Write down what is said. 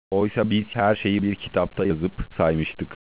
Oysa biz her şeyi bir kitapta yazıp saymıştık.